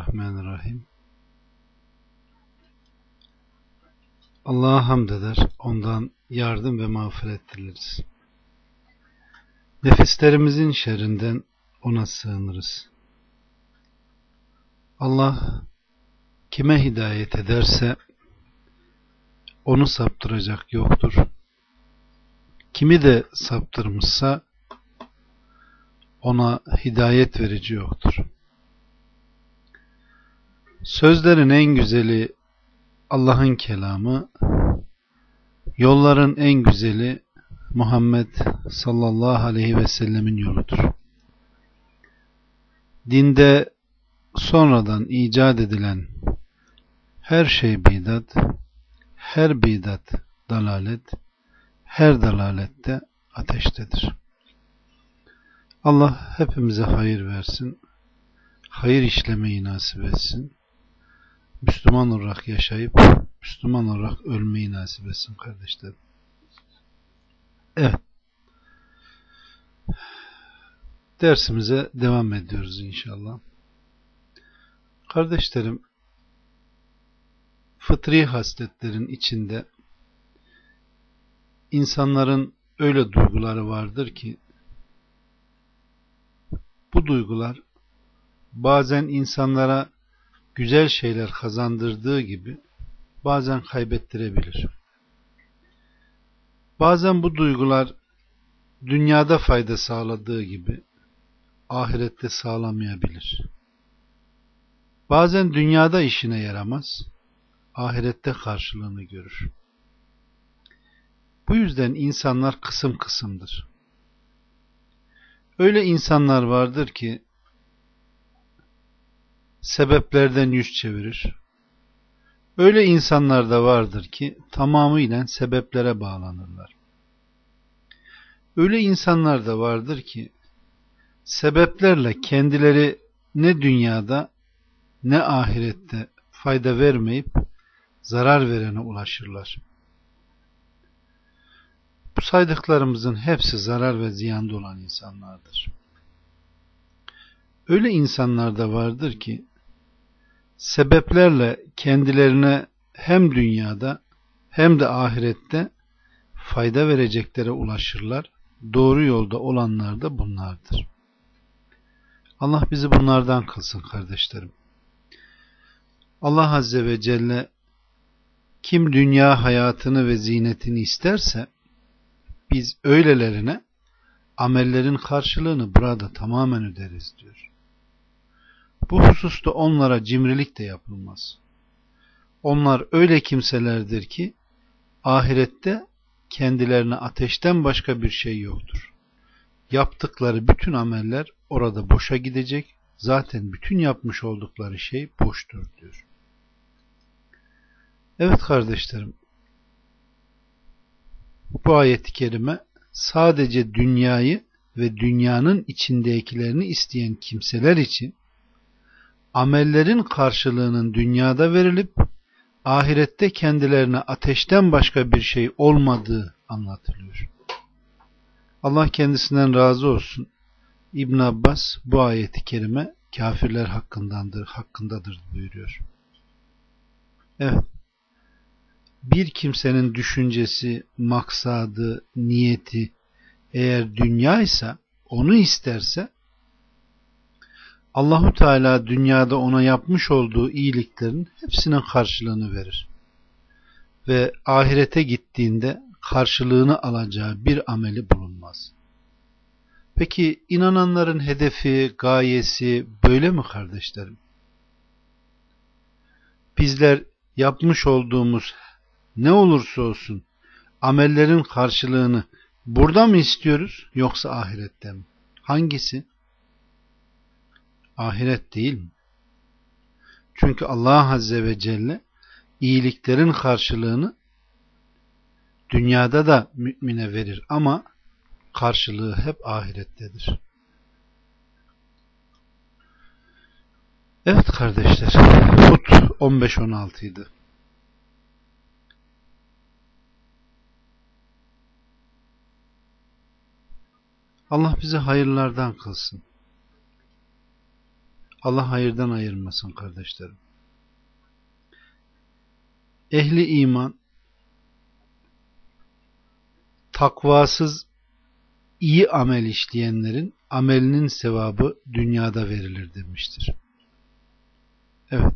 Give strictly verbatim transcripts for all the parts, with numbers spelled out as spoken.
Bismillahirrahmanirrahim. Allah'a hamd eder, ondan yardım ve mağfiret dileriz. Nefislerimizin şerrinden ona sığınırız. Allah kime hidayet ederse onu saptıracak yoktur. Kimi de saptırmışsa ona hidayet verici yoktur. Sözlerin en güzeli Allah'ın kelamı, yolların en güzeli Muhammed sallallahu aleyhi ve sellemin yoludur. Dinde sonradan icat edilen her şey bidat, her bidat dalalet, her dalalette ateştedir. Allah hepimize hayır versin, hayır işlemeyi nasip etsin. Müslüman olarak yaşayıp Müslüman olarak ölmeyi nasip etsin kardeşlerim. Evet. Dersimize devam ediyoruz inşallah. Kardeşlerim, fıtri hasletlerin içinde insanların öyle duyguları vardır ki bu duygular bazen insanlara güzel şeyler kazandırdığı gibi bazen kaybettirebilir. Bazen bu duygular dünyada fayda sağladığı gibi ahirette sağlamayabilir. Bazen dünyada işine yaramaz, ahirette karşılığını görür. Bu yüzden insanlar kısım kısımdır. Öyle insanlar vardır ki sebeplerden yüz çevirir. Öyle insanlar da vardır ki tamamıyla sebeplere bağlanırlar. Öyle insanlar da vardır ki sebeplerle kendileri ne dünyada ne ahirette fayda vermeyip zarar verene ulaşırlar. Bu saydıklarımızın hepsi zarar ve ziyanda olan insanlardır. Öyle insanlar da vardır ki sebeplerle kendilerine hem dünyada hem de ahirette fayda vereceklere ulaşırlar. Doğru yolda olanlar da bunlardır. Allah bizi bunlardan kılsın kardeşlerim. Allah Azze ve Celle kim dünya hayatını ve zinetini isterse biz öylelerine amellerin karşılığını burada tamamen öderiz diyor. Bu hususta onlara cimrilik de yapılmaz. Onlar öyle kimselerdir ki ahirette kendilerine ateşten başka bir şey yoktur. Yaptıkları bütün ameller orada boşa gidecek. Zaten bütün yapmış oldukları şey boştur diyor. Evet kardeşlerim, bu ayet-i kerime sadece dünyayı ve dünyanın içindekilerini isteyen kimseler için amellerin karşılığının dünyada verilip ahirette kendilerine ateşten başka bir şey olmadığı anlatılıyor. Allah kendisinden razı olsun. İbn Abbas bu ayet-i kerime kafirler hakkındadır, hakkındadır buyuruyor. Evet. Bir kimsenin düşüncesi, maksadı, niyeti eğer dünya ise, onu isterse Allahu Teala dünyada ona yapmış olduğu iyiliklerin hepsinin karşılığını verir. Ve ahirete gittiğinde karşılığını alacağı bir ameli bulunmaz. Peki inananların hedefi, gayesi böyle mi kardeşlerim? Bizler yapmış olduğumuz ne olursa olsun amellerin karşılığını burada mı istiyoruz yoksa ahirette mi? Hangisi? Ahiret değil mi? Çünkü Allah Azze ve Celle iyiliklerin karşılığını dünyada da mümine verir ama karşılığı hep ahirettedir. Evet kardeşler, Hud on beş on altı idi. Allah bizi hayırlardan kılsın. Allah hayırdan ayırmasın kardeşlerim. Ehli iman takvasız iyi amel işleyenlerin amelinin sevabı dünyada verilir demiştir. Evet.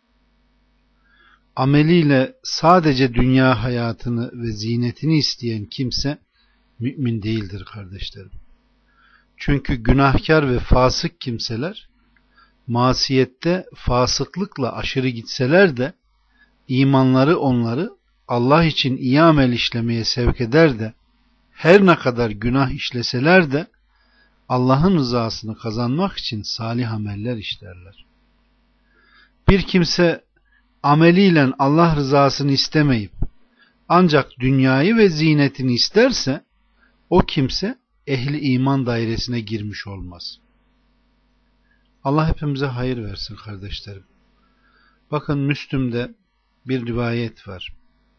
Ameliyle sadece dünya hayatını ve zinetini isteyen kimse mümin değildir kardeşlerim. Çünkü günahkar ve fasık kimseler masiyette fasıklıkla aşırı gitseler de imanları onları Allah için iyi amel işlemeye sevk eder de her ne kadar günah işleseler de Allah'ın rızasını kazanmak için salih ameller işlerler. Bir kimse ameliyle Allah rızasını istemeyip ancak dünyayı ve zinetini isterse o kimse ehli iman dairesine girmiş olmaz. Allah hepimize hayır versin kardeşlerim. Bakın Müslüm'de bir rivayet var.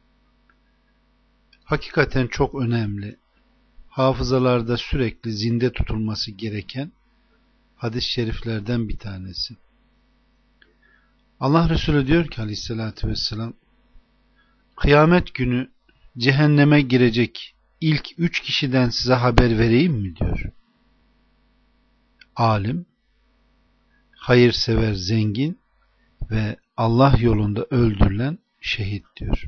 Hakikaten çok önemli. Hafızalarda sürekli zinde tutulması gereken hadis-i şeriflerden bir tanesi. Allah Resulü diyor ki aleyhissalatü vesselam, kıyamet günü cehenneme girecek ilk üç kişiden size haber vereyim mi diyor. Alim, hayırsever zengin ve Allah yolunda öldürülen şehit diyor.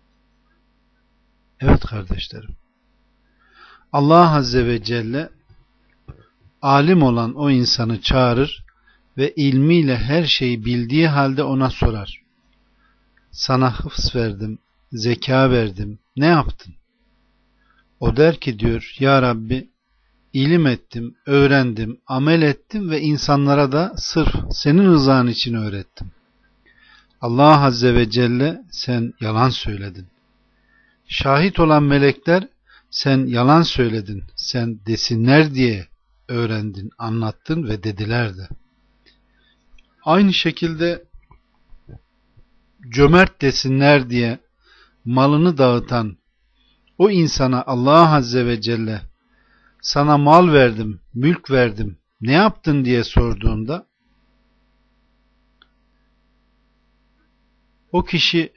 Evet kardeşlerim. Allah Azze ve Celle alim olan o insanı çağırır ve ilmiyle her şeyi bildiği halde ona sorar. Sana hıfz verdim, zeka verdim, ne yaptın? O der ki diyor, ya Rabbi ilim ettim, öğrendim, amel ettim ve insanlara da sırf senin rızan için öğrettim. Allah Azze ve Celle sen yalan söyledin. Şahit olan melekler sen yalan söyledin, sen desinler diye öğrendin, anlattın ve dediler de. Aynı şekilde cömert desinler diye malını dağıtan o insana Allah Azze ve Celle sana mal verdim, mülk verdim, ne yaptın diye sorduğunda o kişi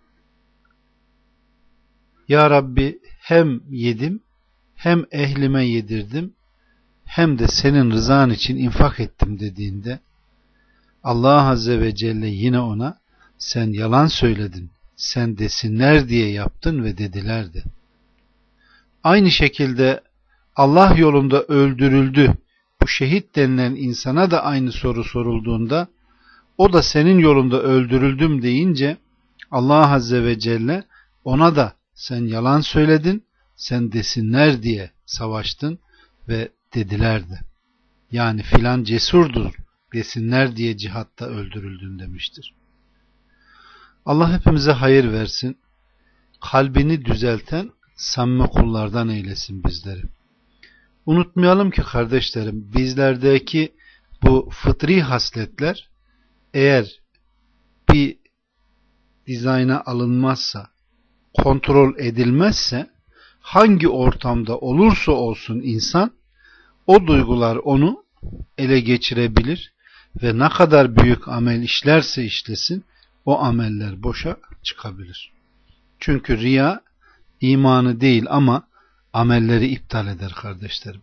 ya Rabbi hem yedim, hem ehlime yedirdim, hem de senin rızan için infak ettim dediğinde Allah Azze ve Celle yine ona sen yalan söyledin, sen desinler diye yaptın ve dedilerdi. Aynı şekilde Allah yolunda öldürüldü, bu şehit denilen insana da aynı soru sorulduğunda o da senin yolunda öldürüldüm deyince Allah Azze ve Celle ona da sen yalan söyledin, sen desinler diye savaştın ve dedilerdi. Yani filan cesurdur desinler diye cihatta öldürüldün demiştir. Allah hepimize hayır versin. Kalbini düzelten samimi kullardan eylesin bizleri. Unutmayalım ki kardeşlerim, bizlerdeki bu fıtri hasletler eğer bir dizayna alınmazsa, kontrol edilmezse, hangi ortamda olursa olsun insan, o duygular onu ele geçirebilir ve ne kadar büyük amel işlerse işlesin, o ameller boşa çıkabilir. Çünkü riya imanı değil ama amelleri iptal eder kardeşlerim.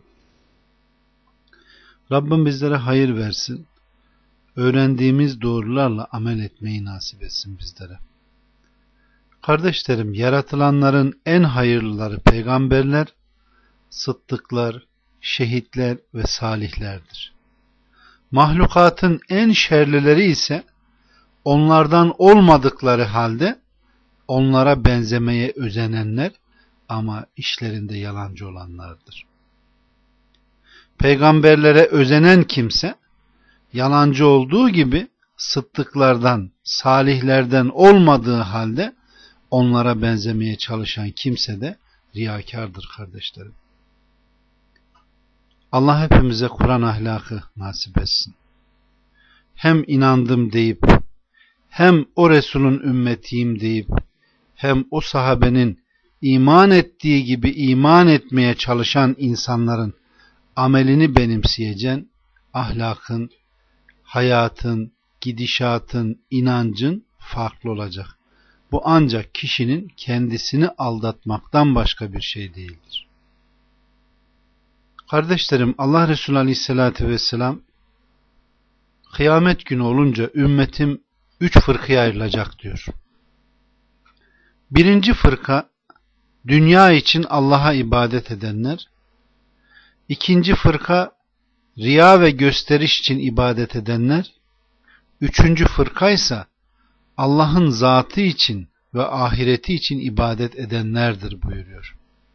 Rabbim bizlere hayır versin. Öğrendiğimiz doğrularla amel etmeyi nasip etsin bizlere. Kardeşlerim, yaratılanların en hayırlıları peygamberler, sıddıklar, şehitler ve salihlerdir. Mahlukatın en şerlileri ise onlardan olmadıkları halde onlara benzemeye özenenler ama işlerinde yalancı olanlardır. Peygamberlere özenen kimse yalancı olduğu gibi sıddıklardan, salihlerden olmadığı halde onlara benzemeye çalışan kimse de riyakardır kardeşlerim. Allah hepimize Kur'an ahlakı nasip etsin. Hem inandım deyip, hem o Resulün ümmetiyim deyip, hem o sahabenin iman ettiği gibi iman etmeye çalışan insanların amelini benimseyeceksin, ahlakın, hayatın, gidişatın, inancın farklı olacak. Bu ancak kişinin kendisini aldatmaktan başka bir şey değildir. Kardeşlerim, Allah Resulü Aleyhisselatü Vesselam kıyamet günü olunca ümmetim üç fırkaya ayrılacak diyor. Birinci fırka dünya için Allah'a ibadet edenler. İkinci fırka riya ve gösteriş için ibadet edenler. Üçüncü fırka ise Allah'ın zatı için ve ahireti için ibadet edenlerdir buyuruyor.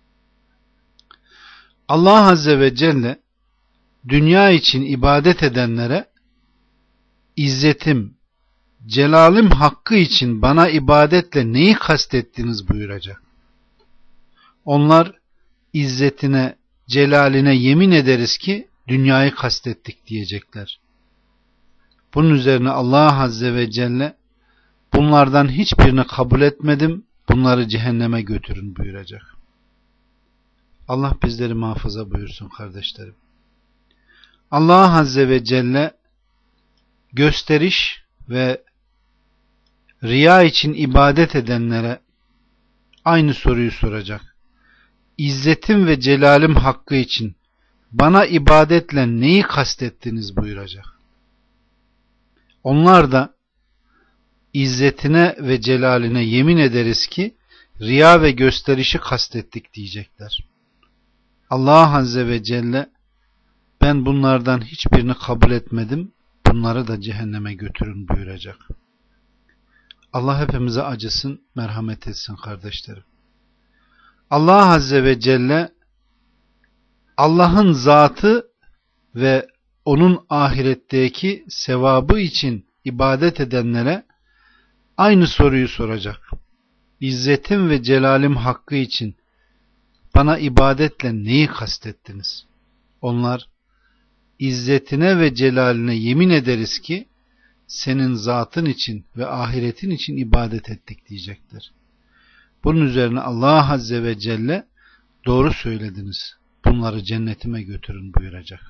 Allah Azze ve Celle dünya için ibadet edenlere İzzetim, celalim hakkı için bana ibadetle neyi kastettiniz buyuracak. Onlar izzetine, celaline yemin ederiz ki dünyayı kastettik diyecekler. Bunun üzerine Allah Azze ve Celle bunlardan hiçbirini kabul etmedim, bunları cehenneme götürün buyuracak. Allah bizleri muhafaza buyursun kardeşlerim. Allah Azze ve Celle gösteriş ve riya için ibadet edenlere aynı soruyu soracak. İzzetim ve celalim hakkı için bana ibadetle neyi kastettiniz buyuracak. Onlar da İzzetine ve celaline yemin ederiz ki riya ve gösterişi kastettik diyecekler. Allah Azze ve Celle ben bunlardan hiçbirini kabul etmedim, bunları da cehenneme götürün buyuracak. Allah hepimize acısın, merhamet etsin kardeşlerim. Allah Azze ve Celle Allah'ın zatı ve onun ahiretteki sevabı için ibadet edenlere aynı soruyu soracak. İzzetim ve celalim hakkı için bana ibadetle neyi kastettiniz? Onlar İzzetine ve celaline yemin ederiz ki senin zatın için ve ahiretin için ibadet ettik diyecekler. Bunun üzerine Allah Azze ve Celle doğru söylediniz, bunları cennetime götürün buyuracak.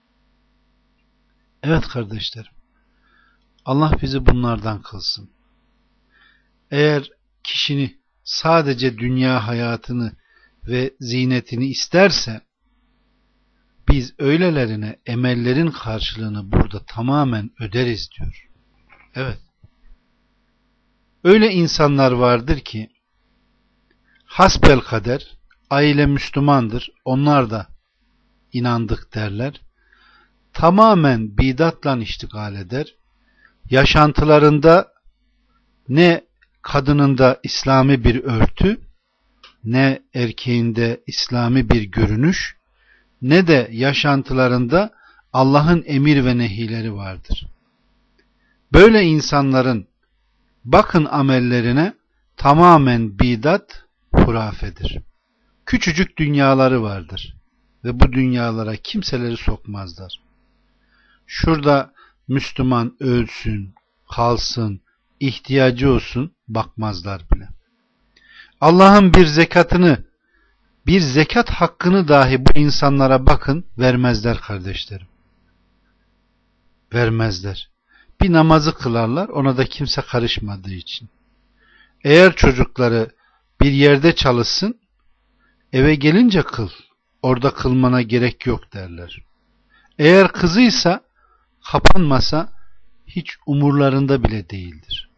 Evet kardeşlerim, Allah bizi bunlardan kılsın. Eğer kişinin sadece dünya hayatını ve zinetini isterse biz öylelerine emellerin karşılığını burada tamamen öderiz diyor. Evet. Öyle insanlar vardır ki hasbelkader aile Müslümandır, onlar da inandık derler. Tamamen bidatla iştigal eder. Yaşantılarında ne kadınında İslami bir örtü, ne erkeğinde İslami bir görünüş, ne de yaşantılarında Allah'ın emir ve nehileri vardır. Böyle insanların bakın amellerine tamamen bidat, hurafedir. Küçücük dünyaları vardır ve bu dünyalara kimseleri sokmazlar. Şurada Müslüman ölsün, kalsın, ihtiyacı olsun bakmazlar bile. Allah'ın bir zekatını, bir zekat hakkını dahi bu insanlara bakın vermezler kardeşlerim. Vermezler. Bir namazı kılarlar, ona da kimse karışmadığı için. Eğer çocukları bir yerde çalışsın, eve gelince kıl, orada kılmana gerek yok derler. Eğer kızıysa, kapanmasa hiç umurlarında bile değildir.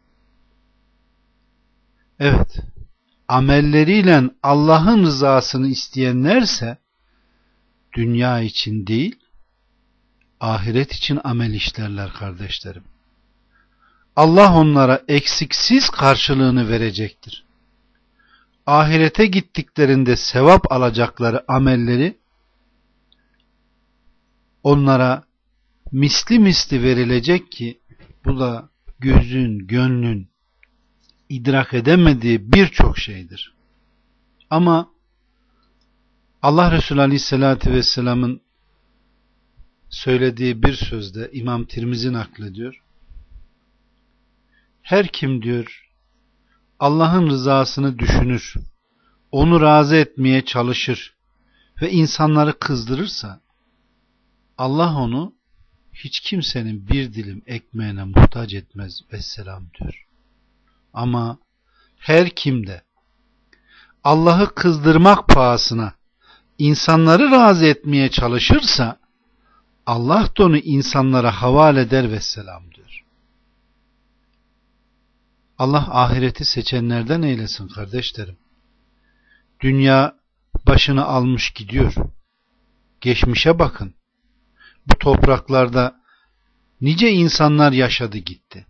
Evet, amelleriyle Allah'ın rızasını isteyenlerse dünya için değil, ahiret için amel işlerler kardeşlerim. Allah onlara eksiksiz karşılığını verecektir. Ahirete gittiklerinde sevap alacakları amelleri onlara misli misli verilecek ki bu da gözün, gönlün idrak edemediği birçok şeydir. Ama Allah Resulü Aleyhisselatü Vesselam'ın söylediği bir sözde İmam Tirmizi naklediyor. Her kim diyor Allah'ın rızasını düşünür, onu razı etmeye çalışır ve insanları kızdırırsa Allah onu hiç kimsenin bir dilim ekmeğine muhtaç etmez vesselam diyor. Ama her kimde Allah'ı kızdırmak pahasına insanları razı etmeye çalışırsa Allah da onu insanlara havale eder vesselam diyor. Allah ahireti seçenlerden eylesin kardeşlerim. Dünya başını almış gidiyor. Geçmişe bakın. Bu topraklarda nice insanlar yaşadı gitti.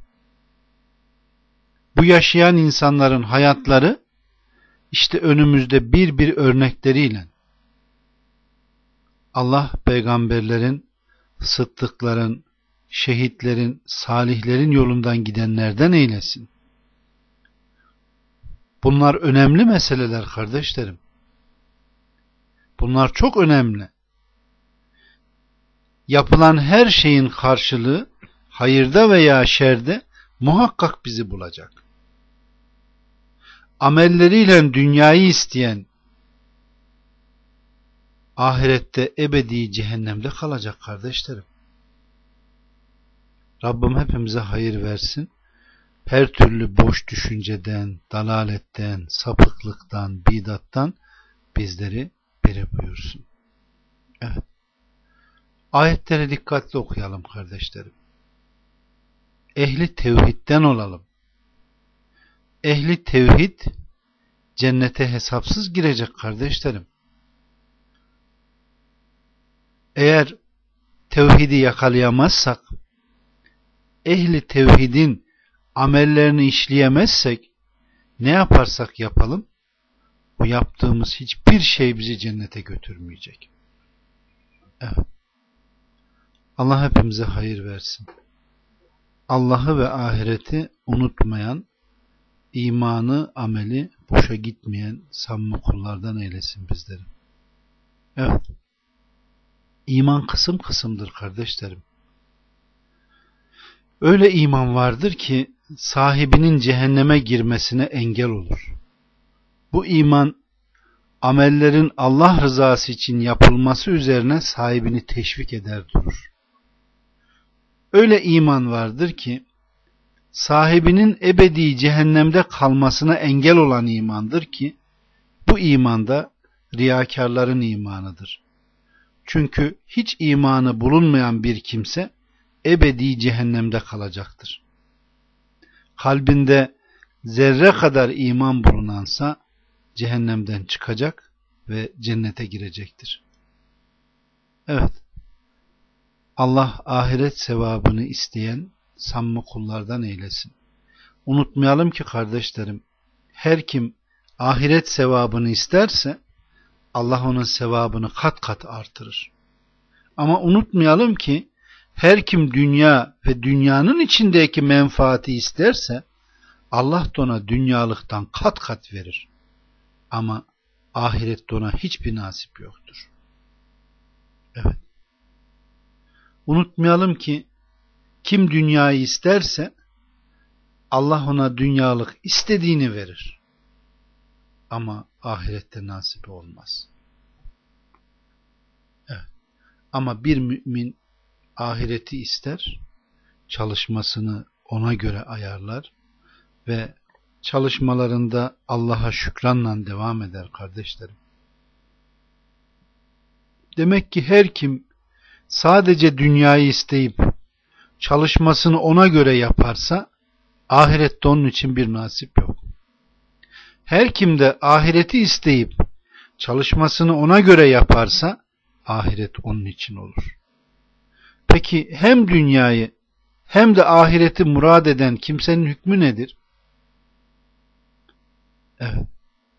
Bu yaşayan insanların hayatları işte önümüzde bir bir örnekleriyle Allah peygamberlerin, sıddıkların, şehitlerin, salihlerin yolundan gidenlerden eylesin. Bunlar önemli meseleler kardeşlerim. Bunlar çok önemli. Yapılan her şeyin karşılığı hayırda veya şerde muhakkak bizi bulacak. Amelleriyle dünyayı isteyen ahirette ebedi cehennemde kalacak kardeşlerim. Rabbim hepimize hayır versin. Her türlü boş düşünceden, dalaletten, sapıklıktan, bidattan bizleri beri buyursun. Evet. Ayetleri dikkatli okuyalım kardeşlerim. Ehli tevhidden olalım. Ehli tevhid cennete hesapsız girecek kardeşlerim. Eğer tevhidi yakalayamazsak, ehli tevhidin amellerini işleyemezsek, ne yaparsak yapalım, bu yaptığımız hiçbir şey bizi cennete götürmeyecek. Evet. Allah hepimize hayır versin. Allah'ı ve ahireti unutmayan, imanı, ameli boşa gitmeyen samimi kullardan eylesin bizleri. Evet. İman kısım kısımdır kardeşlerim. Öyle iman vardır ki sahibinin cehenneme girmesine engel olur. Bu iman amellerin Allah rızası için yapılması üzerine sahibini teşvik eder durur. Öyle iman vardır ki sahibinin ebedi cehennemde kalmasına engel olan imandır ki bu imanda riyakarların imanıdır. Çünkü hiç imanı bulunmayan bir kimse ebedi cehennemde kalacaktır. Kalbinde zerre kadar iman bulunansa cehennemden çıkacak ve cennete girecektir. Evet. Allah ahiret sevabını isteyen samimi kullardan eylesin. Unutmayalım ki kardeşlerim, her kim ahiret sevabını isterse Allah onun sevabını kat kat artırır. Ama unutmayalım ki her kim dünya ve dünyanın içindeki menfaati isterse Allah da ona dünyalıktan kat kat verir. Ama ahirette ona hiçbir nasip yoktur. Evet. Unutmayalım ki kim dünyayı isterse Allah ona dünyalık istediğini verir. Ama ahirette nasip olmaz. Evet. Ama bir mümin ahireti ister, çalışmasını ona göre ayarlar ve çalışmalarında Allah'a şükranla devam eder kardeşlerim. Demek ki her kim sadece dünyayı isteyip çalışmasını ona göre yaparsa ahirette onun için bir nasip yok. Her kim de ahireti isteyip çalışmasını ona göre yaparsa ahiret onun için olur. Peki hem dünyayı hem de ahireti murad eden kimsenin hükmü nedir? Evet.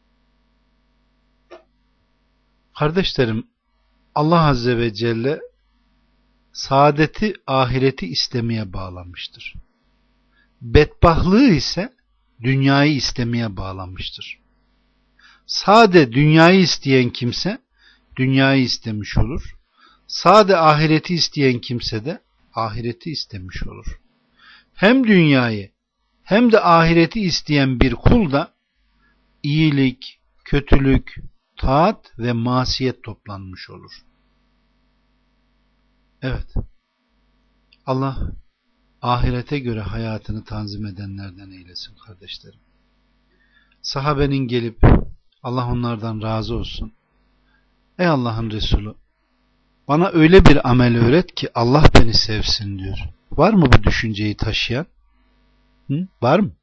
Kardeşlerim, Allah Azze ve Celle saadeti ahireti istemeye bağlamıştır. Bedbahtlığı ise dünyayı istemeye bağlamıştır. Sade dünyayı isteyen kimse dünyayı istemiş olur. Sade ahireti isteyen kimse de ahireti istemiş olur. Hem dünyayı hem de ahireti isteyen bir kul da iyilik, kötülük, taat ve masiyet toplanmış olur. Evet. Allah ahirete göre hayatını tanzim edenlerden eylesin kardeşlerim. Sahabenin gelip, Allah onlardan razı olsun, ey Allah'ın Resulü, bana öyle bir amel öğret ki Allah beni sevsin diyor. Var mı bu düşünceyi taşıyan? Hı? Var mı?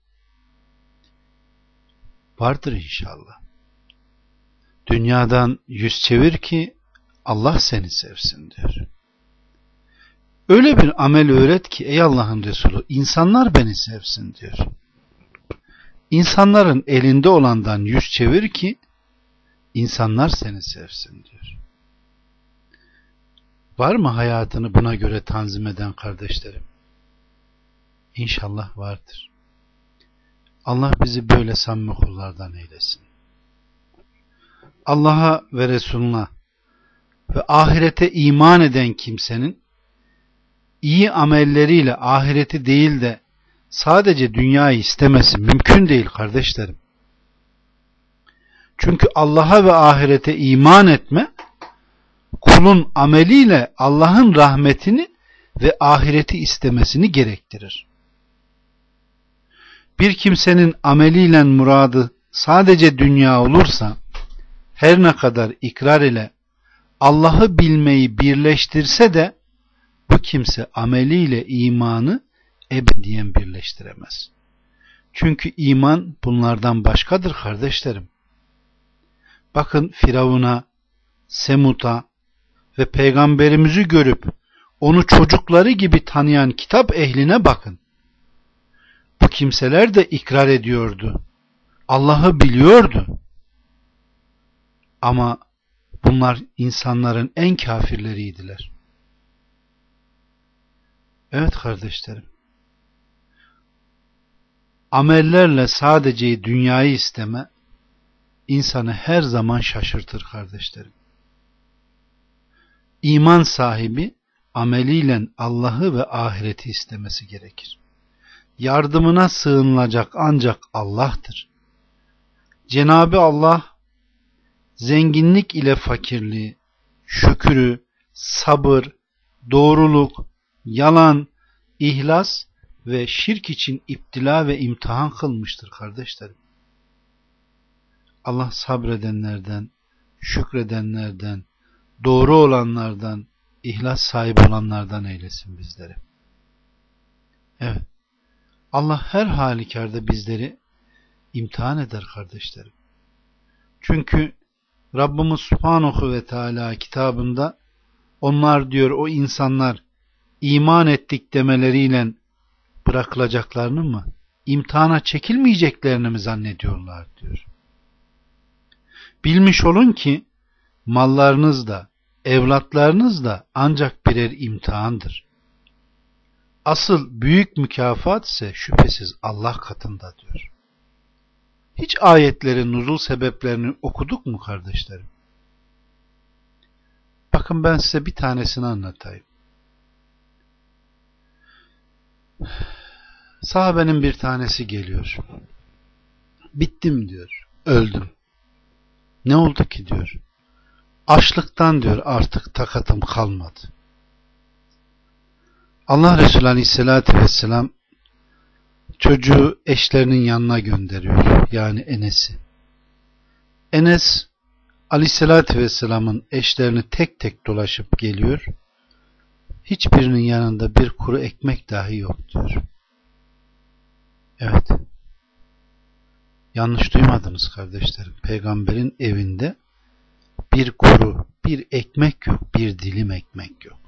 Vardır inşallah. Dünyadan yüz çevir ki Allah seni sevsin diyor. Öyle bir amel öğret ki ey Allah'ın Resulü, insanlar beni sevsin diyor. İnsanların elinde olandan yüz çevir ki insanlar seni sevsin diyor. Var mı hayatını buna göre tanzim eden kardeşlerim? İnşallah vardır. Allah bizi böyle samimi kullardan eylesin. Allah'a ve Resulüne ve ahirete iman eden kimsenin iyi amelleriyle ahireti değil de sadece dünyayı istemesi mümkün değil kardeşlerim. Çünkü Allah'a ve ahirete iman etme, kulun ameliyle Allah'ın rahmetini ve ahireti istemesini gerektirir. Bir kimsenin ameliyle muradı sadece dünya olursa, her ne kadar ikrar ile Allah'ı bilmeyi birleştirse de bu kimse ameliyle imanı ebediyen birleştiremez. Çünkü iman bunlardan başkadır kardeşlerim. Bakın Firavun'a, Semut'a ve peygamberimizi görüp onu çocukları gibi tanıyan kitap ehline bakın. Bu kimseler de ikrar ediyordu. Allah'ı biliyordu. Ama bunlar insanların en kafirleriydiler. Evet kardeşlerim. Amellerle sadece dünyayı isteme insanı her zaman şaşırtır kardeşlerim. İman sahibi ameliyle Allah'ı ve ahireti istemesi gerekir. Yardımına sığınılacak ancak Allah'tır. Cenab-ı Allah zenginlik ile fakirliği, şükrü, sabır, doğruluk, yalan, ihlas ve şirk için iptila ve imtihan kılmıştır kardeşlerim. Allah sabredenlerden, şükredenlerden, doğru olanlardan, ihlas sahibi olanlardan eylesin bizleri. Evet. Allah her halükarda bizleri imtihan eder kardeşlerim. Çünkü Rabbimiz Subhanahu ve Teala kitabında onlar diyor o insanlar iman ettik demeleriyle bırakılacaklarını mı, imtihana çekilmeyeceklerini mi zannediyorlar diyor. Bilmiş olun ki mallarınız da evlatlarınız da ancak birer imtihandır. Asıl büyük mükafat ise şüphesiz Allah katında diyor. Hiç ayetlerin nuzul sebeplerini okuduk mu kardeşlerim? Bakın ben size bir tanesini anlatayım. Sahabenin bir tanesi geliyor. Bittim diyor. Öldüm. Ne oldu ki diyor. Açlıktan diyor artık takatım kalmadı. Allah Resulü Aleyhisselatü Vesselam çocuğu eşlerinin yanına gönderiyor. Yani Enes'i. Enes Aleyhisselatü Vesselam'ın eşlerini tek tek dolaşıp geliyor. Hiçbirinin yanında bir kuru ekmek dahi yok diyor. Evet. Yanlış duymadınız kardeşlerim. Peygamberin evinde bir kuru, bir ekmek yok, bir dilim ekmek yok.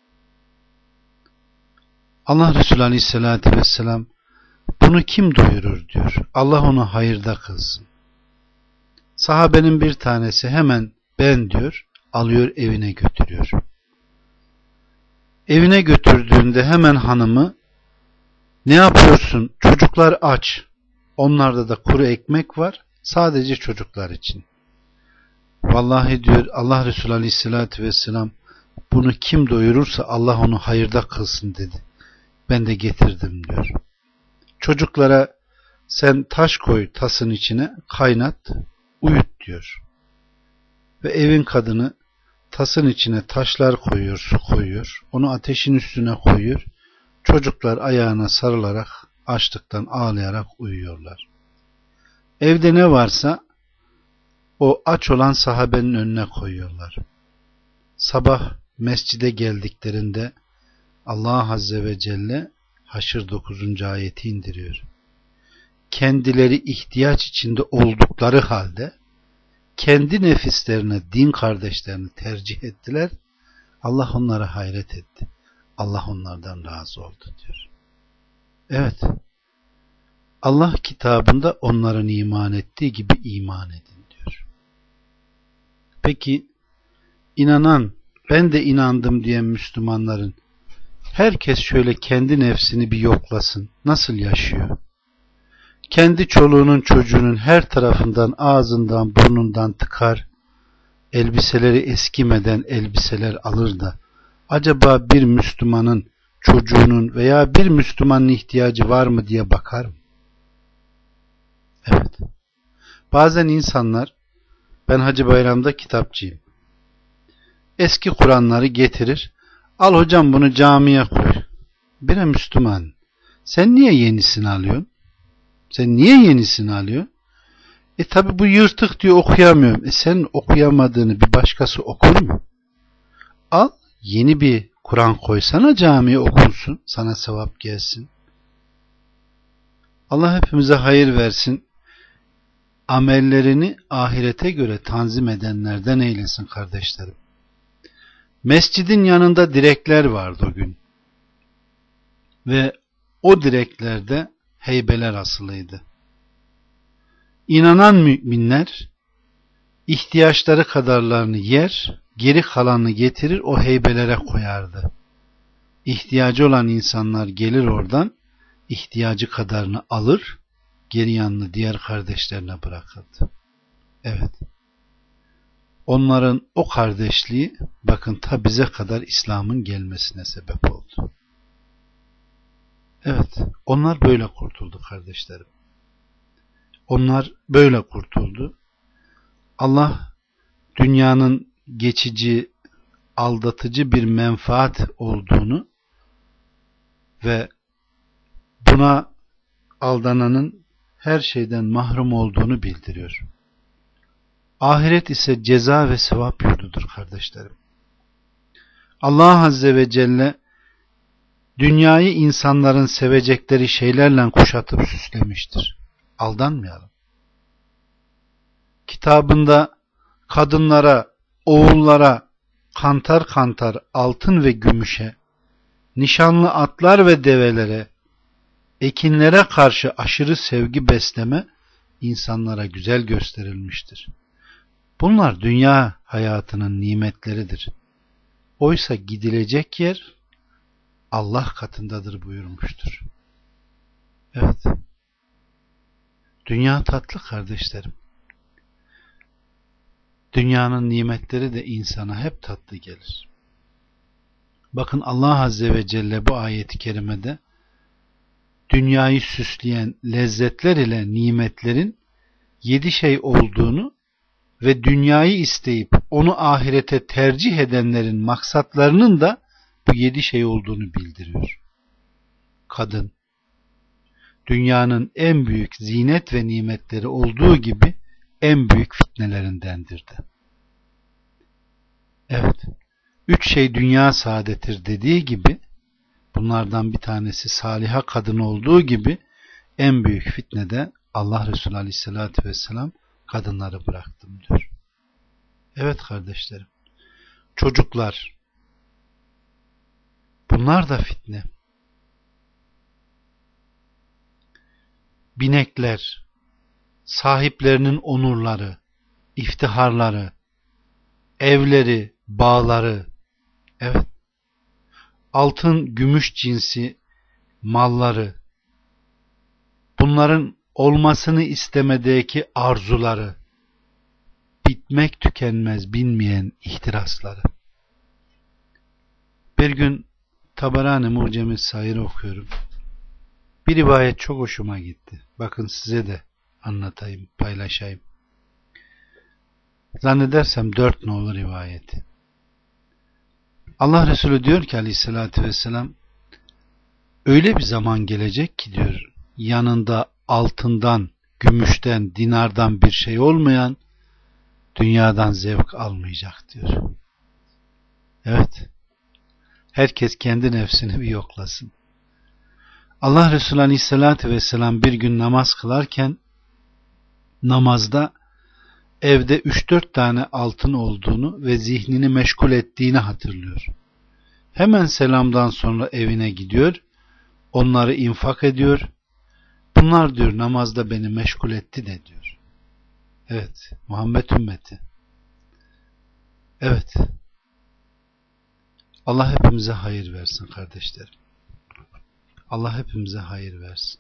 Allah Resulü Aleyhisselatü Vesselam bunu kim doyurur diyor. Allah onu hayırda kılsın. Sahabenin bir tanesi hemen ben diyor, alıyor evine götürüyor. Evine götürdüğünde hemen hanımı ne yapıyorsun? Çocuklar aç. Onlarda da kuru ekmek var. Sadece çocuklar için. Vallahi diyor Allah Resulü Aleyhisselatü Vesselam bunu kim doyurursa Allah onu hayırda kılsın dedi. Ben de getirdim diyor. Çocuklara sen taş koy tasın içine, kaynat, uyut diyor. Ve evin kadını tasın içine taşlar koyuyor, su koyuyor. Onu ateşin üstüne koyuyor. Çocuklar ayağına sarılarak, açlıktan ağlayarak uyuyorlar. Evde ne varsa o aç olan sahabenin önüne koyuyorlar. Sabah mescide geldiklerinde Allah Azze ve Celle Haşr dokuzuncu ayeti indiriyor. Kendileri ihtiyaç içinde oldukları halde kendi nefislerine, din kardeşlerini tercih ettiler. Allah onlara hayret etti. Allah onlardan razı oldu diyor. Evet. Allah kitabında onların iman ettiği gibi iman edin diyor. Peki inanan, ben de inandım diyen Müslümanların herkes şöyle kendi nefsini bir yoklasın. Nasıl yaşıyor? Kendi çoluğunun çocuğunun her tarafından, ağzından, burnundan tıkar, elbiseleri eskimeden elbiseler alır da acaba bir Müslümanın çocuğunun veya bir Müslümanın ihtiyacı var mı diye bakar mı? Evet. Bazen insanlar, ben Hacı Bayram'da kitapçıyım, eski Kur'anları getirir, al hocam bunu camiye koy. Bire Müslüman, sen niye yenisini alıyorsun? Sen niye yenisini alıyorsun? E tabi bu yırtık diyor, okuyamıyorum. E sen okuyamadığını bir başkası okur mu? Al yeni bir Kur'an koysana, camiye okunsun, sana sevap gelsin. Allah hepimize hayır versin. Amellerini ahirete göre tanzim edenlerden eylesin kardeşlerim. Mescidin yanında direkler vardı o gün. Ve o direklerde heybeler asılıydı. İnanan müminler ihtiyaçları kadarlarını yer, geri kalanını getirir o heybelere koyardı. İhtiyacı olan insanlar gelir oradan, ihtiyacı kadarını alır, geri yanını diğer kardeşlerine bırakırdı. Evet. Onların o kardeşliği bakın ta bize kadar İslam'ın gelmesine sebep oldu. Evet. Onlar böyle kurtuldu kardeşlerim. Onlar böyle kurtuldu. Allah dünyanın geçici, aldatıcı bir menfaat olduğunu ve buna aldananın her şeyden mahrum olduğunu bildiriyor. Ahiret ise ceza ve sevap yurdudur kardeşlerim. Allah Azze ve Celle dünyayı insanların sevecekleri şeylerle kuşatıp süslemiştir. Aldanmayalım. Kitabında kadınlara, oğullara kantar kantar altın ve gümüşe, nişanlı atlar ve develere, ekinlere karşı aşırı sevgi besleme insanlara güzel gösterilmiştir. Bunlar dünya hayatının nimetleridir. Oysa gidilecek yer Allah katındadır buyurmuştur. Evet. Dünya tatlı kardeşlerim. Dünyanın nimetleri de insana hep tatlı gelir. Bakın Allah Azze ve Celle bu ayet-i kerimede dünyayı süsleyen lezzetler ile nimetlerin yedi şey olduğunu ve dünyayı isteyip onu ahirete tercih edenlerin maksatlarının da bu yedi şey olduğunu bildiriyor. Kadın, dünyanın en büyük zinet ve nimetleri olduğu gibi en büyük fitnelerindendir de. Evet, üç şey dünya saadettir dediği gibi, bunlardan bir tanesi saliha kadın olduğu gibi, en büyük fitnede Allah Resulü Aleyhisselatü Vesselam kadınları bıraktım diyor. Evet kardeşlerim, çocuklar, bunlar da fitne. Binekler, sahiplerinin onurları, iftiharları, evleri, bağları, evet, altın, gümüş cinsi malları, bunların olmasını istemedeki arzuları, bitmek tükenmez bilmeyen ihtirasları. Bir gün Taberani Mucem-i Sair okuyorum. Bir rivayet çok hoşuma gitti. Bakın size de anlatayım, paylaşayım. Zannedersem dört nolu rivayeti. Allah Resulü diyor ki Aleyhisselatü Vesselam, Öyle bir zaman gelecek ki diyor, yanında altından, gümüşten, dinardan bir şey olmayan dünyadan zevk almayacak diyor. Evet. Herkes kendi nefsini bir yoklasın. Allah Resulü Aleyhisselatü Vesselam bir gün namaz kılarken namazda evde üç dört tane altın olduğunu ve zihnini meşgul ettiğini hatırlıyor. Hemen selamdan sonra evine gidiyor, onları infak ediyor. Bunlar diyor namazda beni meşgul etti de diyor. Evet, Muhammed ümmeti. Evet. Allah hepimize hayır versin kardeşlerim. Allah hepimize hayır versin.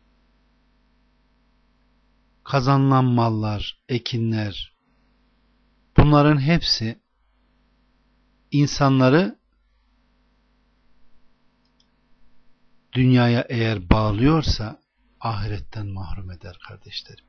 Kazanılan mallar, ekinler, bunların hepsi insanları dünyaya eğer bağlıyorsa ahiretten mahrum eder kardeşlerim.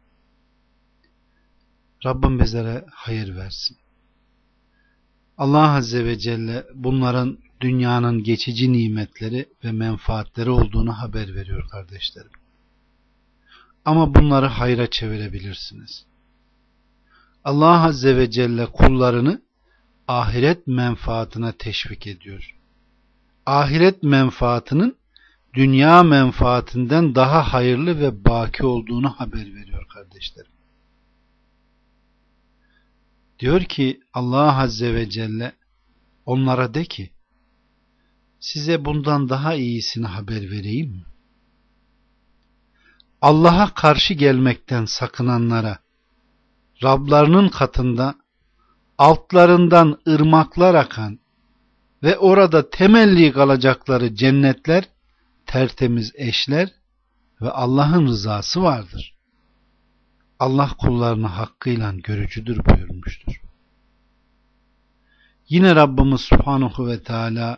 Rabbim bizlere hayır versin. Allah Azze ve Celle bunların dünyanın geçici nimetleri ve menfaatleri olduğunu haber veriyor kardeşlerim. Ama bunları hayra çevirebilirsiniz. Allah Azze ve Celle kullarını ahiret menfaatine teşvik ediyor. Ahiret menfaatının dünya menfaatinden daha hayırlı ve baki olduğunu haber veriyor kardeşlerim. Diyor ki Allah Azze ve Celle onlara de ki size bundan daha iyisini haber vereyim mi? Allah'a karşı gelmekten sakınanlara Rablarının katında altlarından ırmaklar akan ve orada temelli kalacakları cennetler, tertemiz eşler ve Allah'ın rızası vardır. Allah kullarını hakkıyla görücüdür buyurmuştur. Yine Rabbimiz Subhanahu ve Teala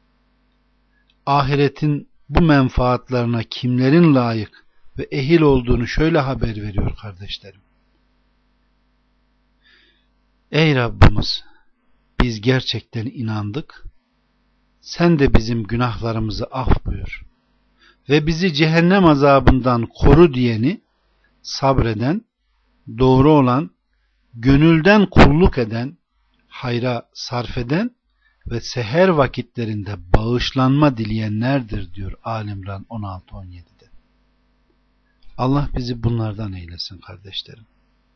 ahiretin bu menfaatlarına kimlerin layık ve ehil olduğunu şöyle haber veriyor kardeşlerim. Ey Rabbimiz, biz gerçekten inandık, sen de bizim günahlarımızı af buyur ve bizi cehennem azabından koru diyeni sabreden, doğru olan, gönülden kulluk eden, hayra sarf eden ve seher vakitlerinde bağışlanma dileyenlerdir diyor Ali İmran on altı on yedi'de. Allah bizi bunlardan eylesin kardeşlerim.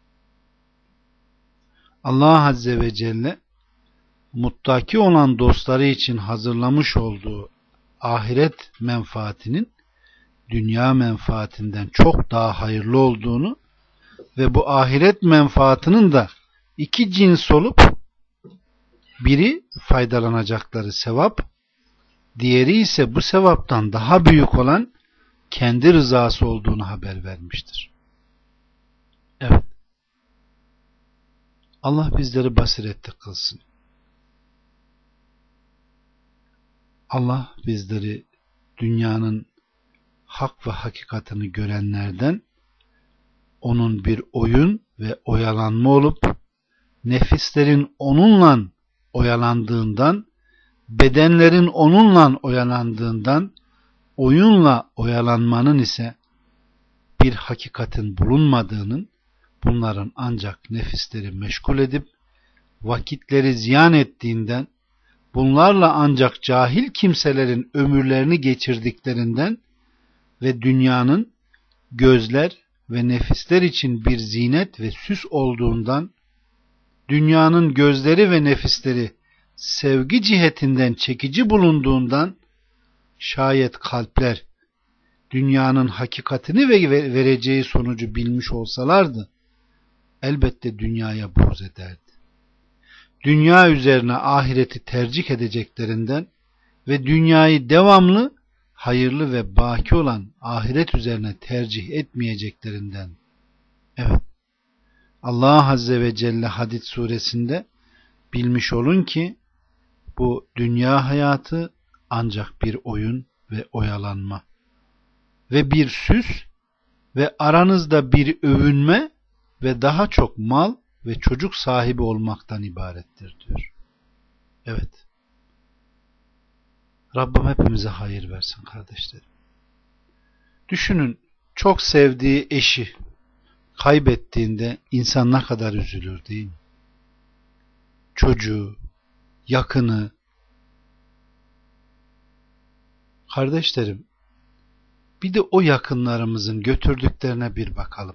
Allah Azze ve Celle muttaki olan dostları için hazırlamış olduğu ahiret menfaatinin dünya menfaatinden çok daha hayırlı olduğunu ve bu ahiret menfaatinin de iki cins olup biri faydalanacakları sevap, diğeri ise bu sevaptan daha büyük olan kendi rızası olduğunu haber vermiştir. Evet. Allah bizleri basiretli kılsın. Allah bizleri dünyanın hak ve hakikatini görenlerden, onun bir oyun ve oyalanma olup nefislerin onunla oyalandığından, bedenlerin onunla oyalandığından, oyunla oyalanmanın ise bir hakikatin bulunmadığının, bunların ancak nefisleri meşgul edip vakitleri ziyan ettiğinden, bunlarla ancak cahil kimselerin ömürlerini geçirdiklerinden ve dünyanın gözler ve nefisler için bir zinet ve süs olduğundan, dünyanın gözleri ve nefisleri sevgi cihetinden çekici bulunduğundan, şayet kalpler dünyanın hakikatini ve vereceği sonucu bilmiş olsalardı, elbette dünyaya buğz ederdi. Dünya üzerine ahireti tercih edeceklerinden ve dünyayı devamlı hayırlı ve baki olan ahiret üzerine tercih etmeyeceklerinden. Evet. Allah Azze ve Celle Hadid suresinde bilmiş olun ki bu dünya hayatı ancak bir oyun ve oyalanma ve bir süs ve aranızda bir övünme ve daha çok mal ve çocuk sahibi olmaktan ibarettir diyor. Evet. Rabbim hepimize hayır versin kardeşlerim. Düşünün, çok sevdiği eşi kaybettiğinde insan ne kadar üzülür değil mi? Çocuğu, yakını. Kardeşlerim, bir de o yakınlarımızın götürdüklerine bir bakalım.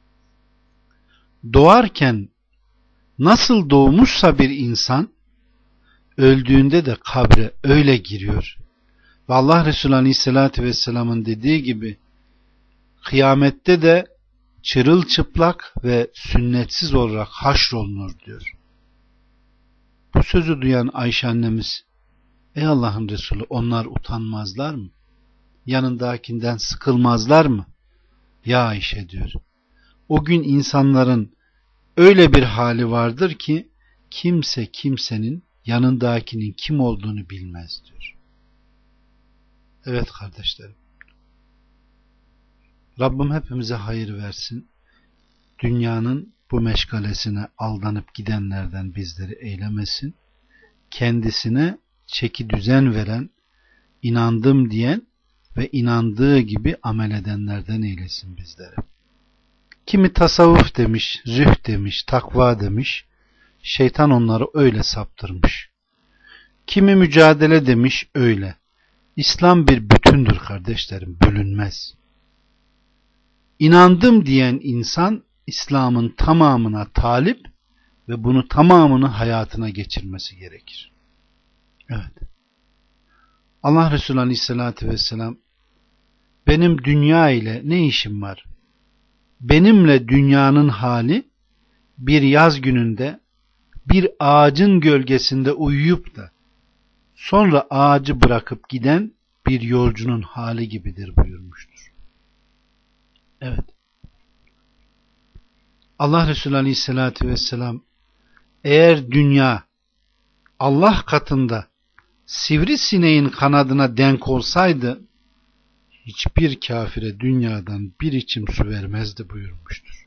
Doğarken nasıl doğmuşsa bir insan, öldüğünde de kabre öyle giriyor. Ve Allah Resulü Aleyhisselatü Vesselam'ın dediği gibi, kıyamette de çırılçıplak ve sünnetsiz olarak haşrolunur diyor. Bu sözü duyan Ayşe annemiz, ey Allah'ın Resulü, onlar utanmazlar mı? Yanındakinden sıkılmazlar mı? Ya Ayşe diyor, o gün insanların öyle bir hali vardır ki kimse kimsenin yanındakinin kim olduğunu bilmez diyor. Evet kardeşlerim, Rabbim hepimize hayır versin. Dünyanın bu meşgalesine aldanıp gidenlerden bizleri eylemesin. Kendisine çeki düzen veren, inandım diyen ve inandığı gibi amel edenlerden eylesin bizleri. Kimi tasavvuf demiş, zühd demiş, takva demiş, şeytan onları öyle saptırmış. Kimi mücadele demiş, öyle. İslam bir bütündür kardeşlerim, bölünmez. İnandım diyen insan, İslam'ın tamamına talip ve bunu tamamını hayatına geçirmesi gerekir. Evet. Allah Resulü Aleyhisselatü Vesselam, benim dünya ile ne işim var? Benimle dünyanın hali, bir yaz gününde bir ağacın gölgesinde uyuyup da sonra ağacı bırakıp giden bir yolcunun hali gibidir buyurmuştur. Evet. Allah Resulü Aleyhisselatü Vesselam, eğer dünya Allah katında sivrisineğin kanadına denk olsaydı, hiçbir kafire dünyadan bir içim su vermezdi buyurmuştur.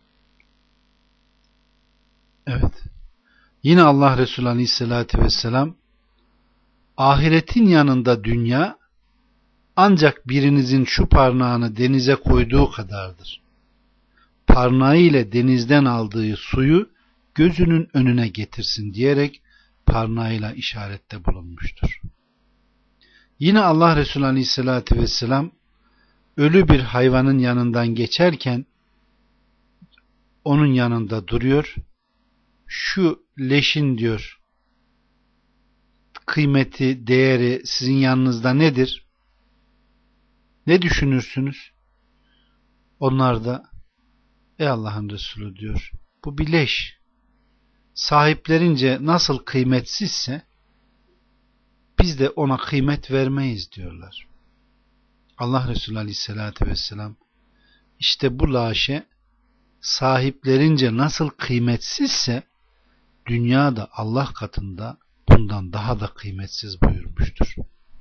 Evet. Yine Allah Resulü Aleyhisselatü Vesselam, ahiretin yanında dünya ancak birinizin şu parmağını denize koyduğu kadardır. Parmağı ile denizden aldığı suyu gözünün önüne getirsin diyerek parmağıyla işarette bulunmuştur. Yine Allah Resulü Aleyhisselatü Vesselam, ölü bir hayvanın yanından geçerken onun yanında duruyor. Şu leşin diyor, kıymeti, değeri sizin yanınızda nedir? Ne düşünürsünüz? Onlar da, ey Allah'ın Resulü diyor, bu bir leş. Sahiplerince nasıl kıymetsizse biz de ona kıymet vermeyiz diyorlar. Allah Resulü Aleyhisselatü Vesselam, işte bu laşe sahiplerince nasıl kıymetsizse dünyada Allah katında bundan daha da kıymetsiz buyurmuştur.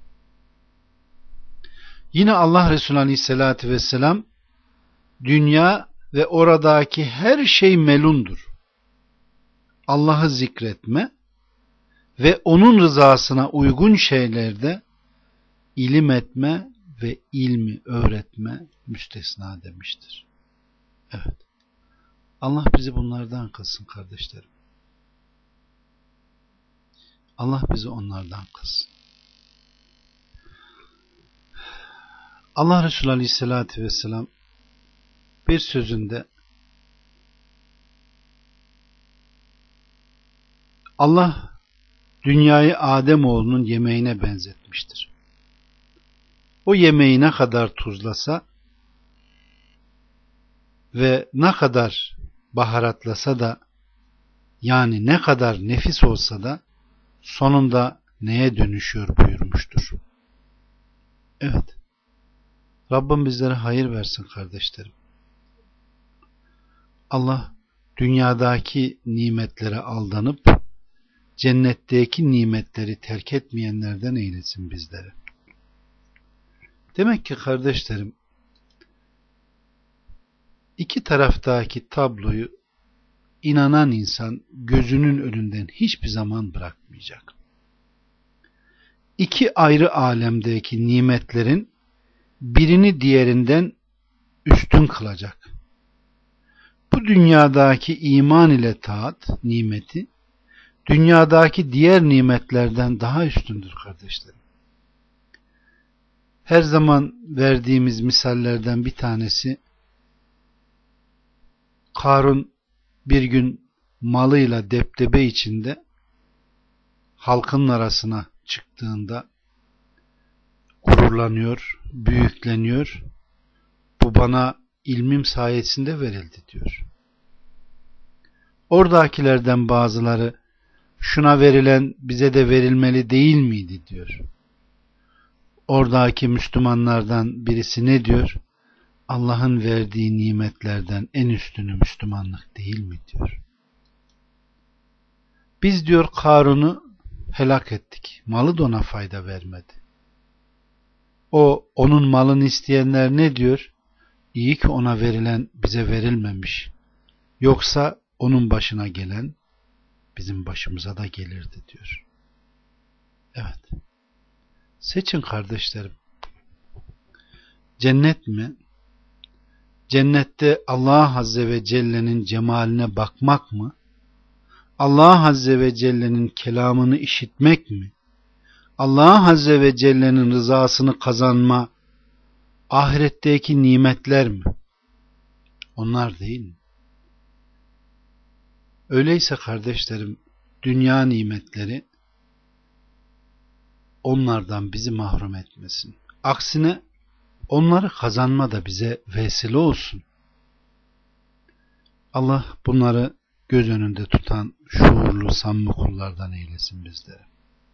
Yine Allah Resulü Aleyhisselatü Vesselam, dünya ve oradaki her şey melundur. Allah'ı zikretme ve onun rızasına uygun şeylerde ilim etme ve ilmi öğretme müstesna demiştir. Evet. Allah bizi bunlardan kılsın kardeşlerim. Allah bizi onlardan kılsın. Allah Resulü Aleyhisselatü Vesselam bir sözünde Allah dünyayı Ademoğlunun yemeğine benzetmiştir. O yemeği ne kadar tuzlasa ve ne kadar baharatlasa da, yani ne kadar nefis olsa da sonunda neye dönüşüyor buyurmuştur. Evet. Rabbim bizlere hayır versin kardeşlerim. Allah dünyadaki nimetlere aldanıp cennetteki nimetleri terk etmeyenlerden eylesin bizleri. Demek ki kardeşlerim, iki taraftaki tabloyu inanan insan gözünün önünden hiçbir zaman bırakmayacak. iki ayrı alemdeki nimetlerin birini diğerinden üstün kılacak. Bu dünyadaki iman ile taat nimeti dünyadaki diğer nimetlerden daha üstündür kardeşlerim. Her zaman verdiğimiz misallerden bir tanesi, Karun bir gün malıyla depdebe içinde halkın arasına çıktığında gururlanıyor, büyükleniyor. Bu bana ilmim sayesinde verildi diyor. Oradakilerden bazıları şuna verilen bize de verilmeli değil miydi diyor. Oradaki Müslümanlardan birisi ne diyor? Allah'ın verdiği nimetlerden en üstünü Müslümanlık değil mi diyor. Biz diyor Karun'u helak ettik. Malı da ona fayda vermedi. O, onun malını isteyenler ne diyor? İyi ki ona verilen bize verilmemiş. Yoksa onun başına gelen bizim başımıza da gelirdi diyor. Evet. Seçin kardeşlerim. Cennet mi? Cennette Allah Azze ve Celle'nin cemaline bakmak mı? Allah Azze ve Celle'nin kelamını işitmek mi? Allah Azze ve Celle'nin rızasını kazanma, ahiretteki nimetler mi? Onlar değil mi? Öyleyse kardeşlerim, dünya nimetleri onlardan bizi mahrum etmesin. Aksine onları kazanma da bize vesile olsun. Allah bunları göz önünde tutan şuurlu, samimi kullardan eylesin bizleri.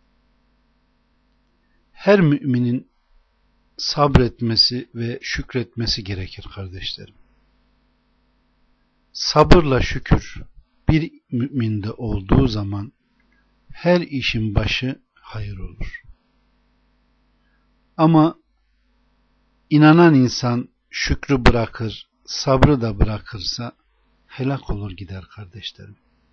Her müminin sabretmesi ve şükretmesi gerekir kardeşlerim. Sabırla şükür bir müminde olduğu zaman her işin başı hayır olur. Ama inanan insan şükrü bırakır, sabrı da bırakırsa helak olur gider kardeşlerim.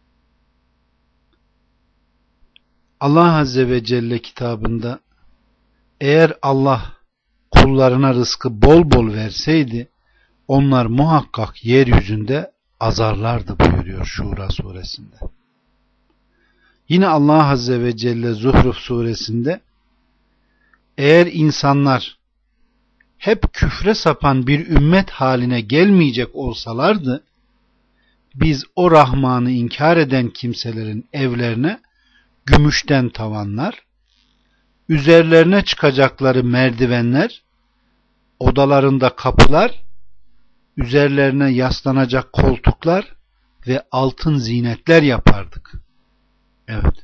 Allah Azze ve Celle kitabında eğer Allah kullarına rızkı bol bol verseydi onlar muhakkak yeryüzünde azarlardı buyuruyor Şura suresinde. Yine Allah Azze ve Celle Zuhruf suresinde eğer insanlar hep küfre sapan bir ümmet haline gelmeyecek olsalardı biz o Rahman'ı inkar eden kimselerin evlerine gümüşten tavanlar, üzerlerine çıkacakları merdivenler, odalarında kapılar, üzerlerine yaslanacak koltuklar ve altın zinetler yapardık. Evet.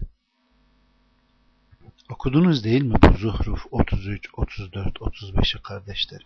Okudunuz değil mi bu Zuhruf otuz üç, otuz dört, otuz beşi kardeşlerim?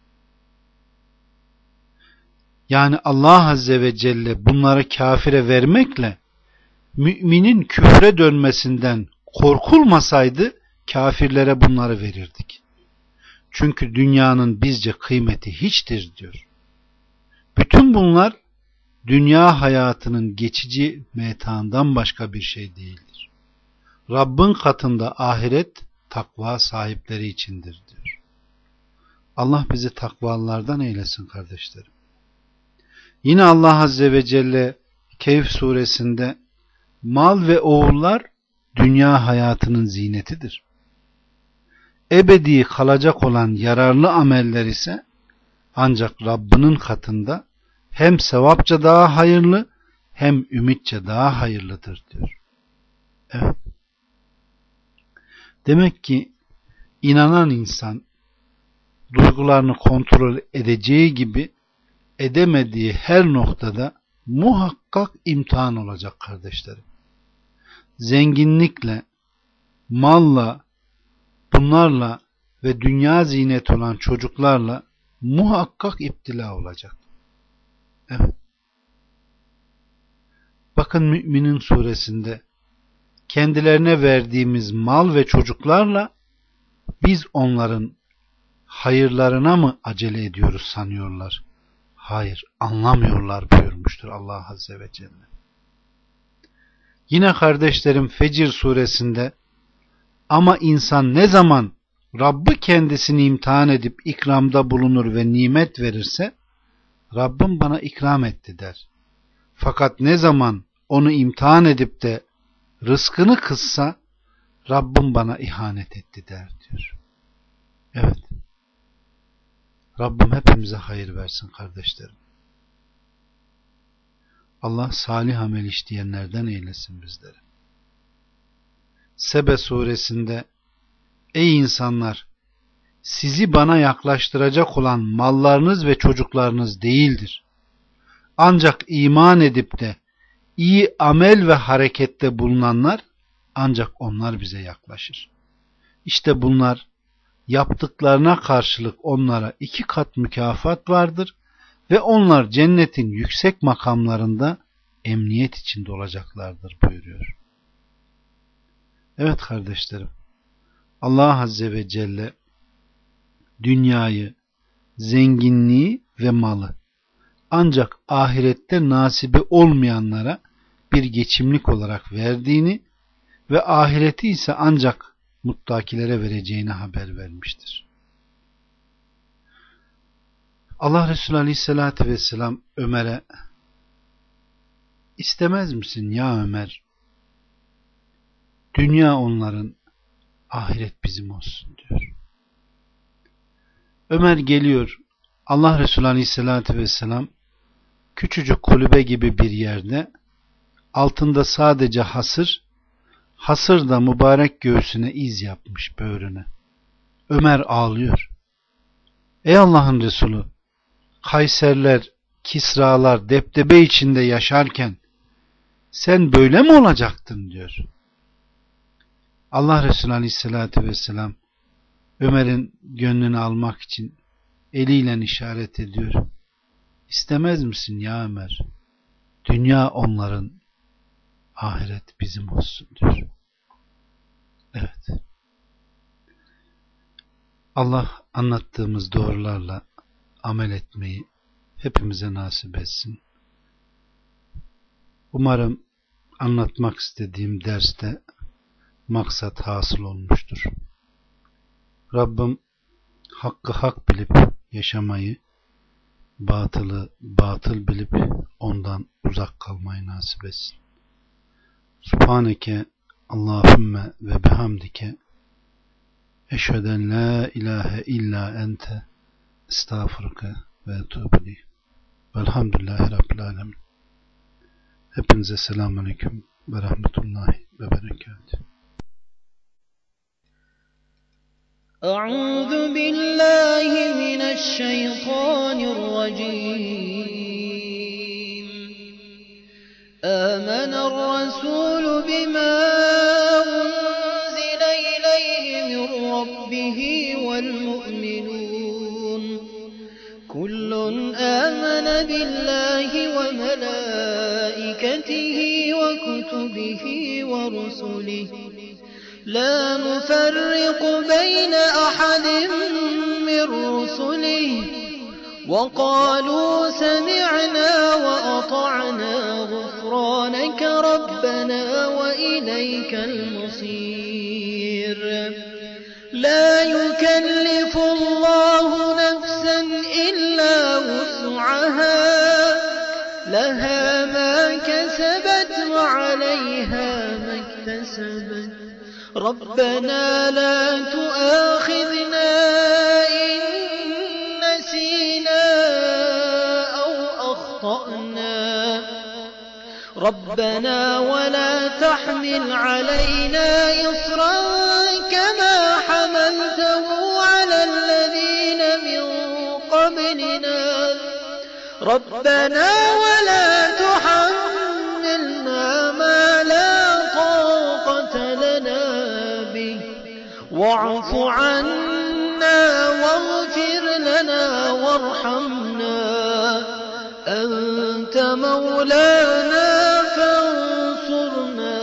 Yani Allah Azze ve Celle bunları kafire vermekle müminin küfre dönmesinden korkulmasaydı kafirlere bunları verirdik. Çünkü dünyanın bizce kıymeti hiçtir diyor. Bütün bunlar dünya hayatının geçici metaından başka bir şey değildir. Rabbin katında ahiret takva sahipleri içindir diyor. Allah bizi takvalılardan eylesin kardeşlerim. Yine Allah Azze ve Celle Kehf suresinde mal ve oğullar dünya hayatının zinetidir. Ebedi kalacak olan yararlı ameller ise ancak Rabbinin katında hem sevapça daha hayırlı hem ümitçe daha hayırlıdır diyor. Evet. Demek ki inanan insan duygularını kontrol edeceği gibi edemediği her noktada muhakkak imtihan olacak kardeşlerim. Zenginlikle, malla, bunlarla ve dünya ziyneti olan çocuklarla muhakkak iptila olacak. Evet. Bakın Müminin suresinde kendilerine verdiğimiz mal ve çocuklarla biz onların hayırlarına mı acele ediyoruz sanıyorlar? Hayır, anlamıyorlar buyurmuştur Allah Azze ve Celle. Yine kardeşlerim Fecir suresinde Ama insan ne zaman Rabb'i kendisini imtihan edip ikramda bulunur ve nimet verirse, Rabbim bana ikram etti der. Fakat ne zaman onu imtihan edip de rızkını kıssa, Rabbim bana ihanet etti der diyor. Evet. Rabbim hepimize hayır versin kardeşlerim. Allah salih amel işleyenlerden eylesin bizleri. Sebe suresinde, ey insanlar, sizi bana yaklaştıracak olan mallarınız ve çocuklarınız değildir. Ancak iman edip de iyi amel ve harekette bulunanlar, ancak onlar bize yaklaşır. İşte bunlar, yaptıklarına karşılık onlara iki kat mükafat vardır ve onlar cennetin yüksek makamlarında emniyet içinde olacaklardır buyuruyor. Evet kardeşlerim, Allah Azze ve Celle dünyayı, zenginliği ve malı ancak ahirette nasibi olmayanlara bir geçimlik olarak verdiğini ve ahireti ise ancak muttakilere vereceğini haber vermiştir. Allah Resulü Aleyhisselatü Vesselam Ömer'e, istemez misin ya Ömer, dünya onların, ahiret bizim olsun diyor. Ömer geliyor, Allah Resulü Aleyhisselatü Vesselam küçücük kulübe gibi bir yerde, altında sadece hasır, hasır da mübarek göğsüne iz yapmış, böğrüne. Ömer ağlıyor. Ey Allah'ın Resulü, Kayserler, Kisralar depdebe içinde yaşarken sen böyle mi olacaktın diyor. Allah Resulü Aleyhisselatü Vesselam Ömer'in gönlünü almak için eliyle işaret ediyor. İstemez misin ya Ömer? Dünya onların, ahiret bizim olsun diyor. Evet. Allah anlattığımız doğrularla amel etmeyi hepimize nasip etsin. Umarım anlatmak istediğim derste maksat hasıl olmuştur. Rabbim hakkı hak bilip yaşamayı, batılı batıl bilip ondan uzak kalmayı nasip etsin. Subhaneke Allahümme ve bihamdike eşheden la ilahe illa ente estağfurke ve etûbü ileyk. Velhamdülillahi Rabbil alemin. Hepinize selamünaleyküm ve rahmetullahi ve berekatuhu. أعوذ بالله من الشيطان الرجيم آمن الرسول بما أنزل إليه من ربه والمؤمنون كل آمن بالله وملائكته وكتبه ورسله لا نفرق بين أحد من رسله وقالوا سمعنا وأطعنا غفرانك ربنا وإليك المصير لا يكلف الله نفسا إلا وسعها لها ما كسبت وعليها ما اكتسبت ربنا لا تؤاخذنا إن نسينا أو أخطأنا ربنا ولا تحمل علينا إصرا كما حملته على الذين من قبلنا ربنا ولا تحملنا ما لا طاقة لنا به واعف عنا واغفر لنا وارحمنا أنت مولانا فانصرنا